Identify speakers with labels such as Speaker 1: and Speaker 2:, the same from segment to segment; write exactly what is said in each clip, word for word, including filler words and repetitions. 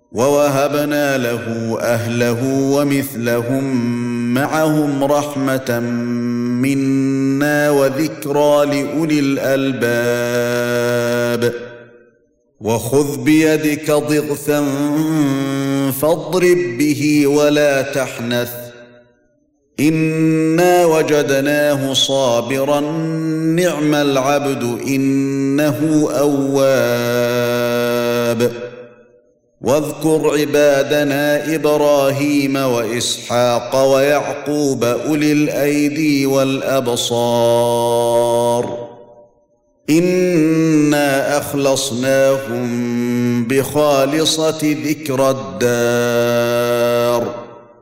Speaker 1: ووهبنا له أهله ومثلهم معهم رحمة منا وذكرى لأولي الألباب وخذ بيدك ضغثا فاضرب به ولا تحنث إنا وجدناه صابرا نعم العبد إنه أواب واذكر عبادنا إبراهيم وإسحاق ويعقوب أولي الأيدي والأبصار إنا أخلصناهم بخالصة ذكر الدار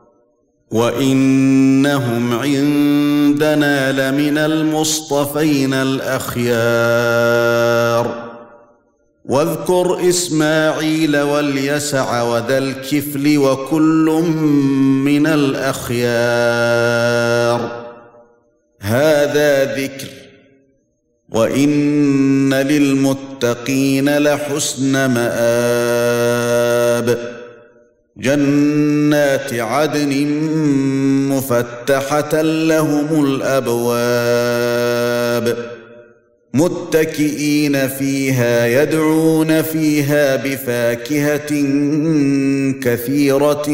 Speaker 1: وإنهم عندنا لمن المصطفين الأخيار واذكر إسماعيل واليسع وذا الكفل وكل من الأخيار هذا ذكر وإن للمتقين لحسن مآب جنات عدن مفتحة لهم الأبواب متكئين فيها يدعون فيها بفاكهة كثيرة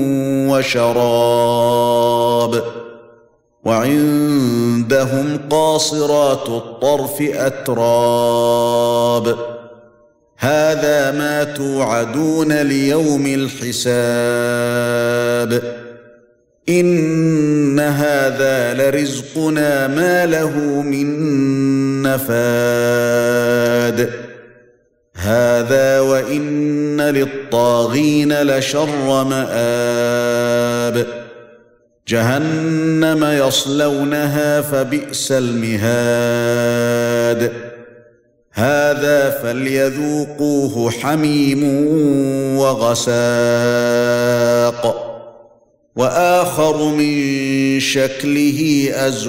Speaker 1: وشراب وعندهم قاصرات الطرف أتراب هذا ما توعدون ليوم الحساب إن هذا لرزقنا ما له من نفاد هذا وإن للطاغين لشر مآب جهنم يصلونها فبئس المهاد هذا فليذوقوه حميم وغساق وآخر من شكله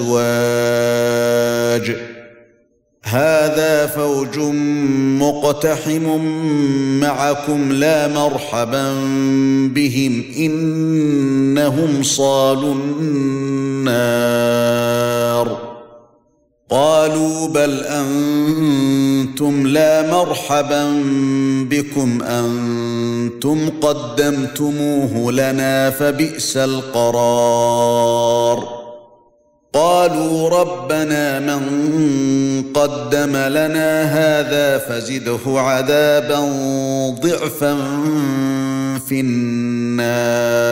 Speaker 1: أزواج هذا فوج مقتحم معكم لا مرحبا بهم إنهم صالوا النار قالوا بل أنتم لا مرحبا بكم أنتم قدمتموه لنا فبئس القرار قالوا ربنا من قدم لنا هذا فزده عذابا ضعفا في النار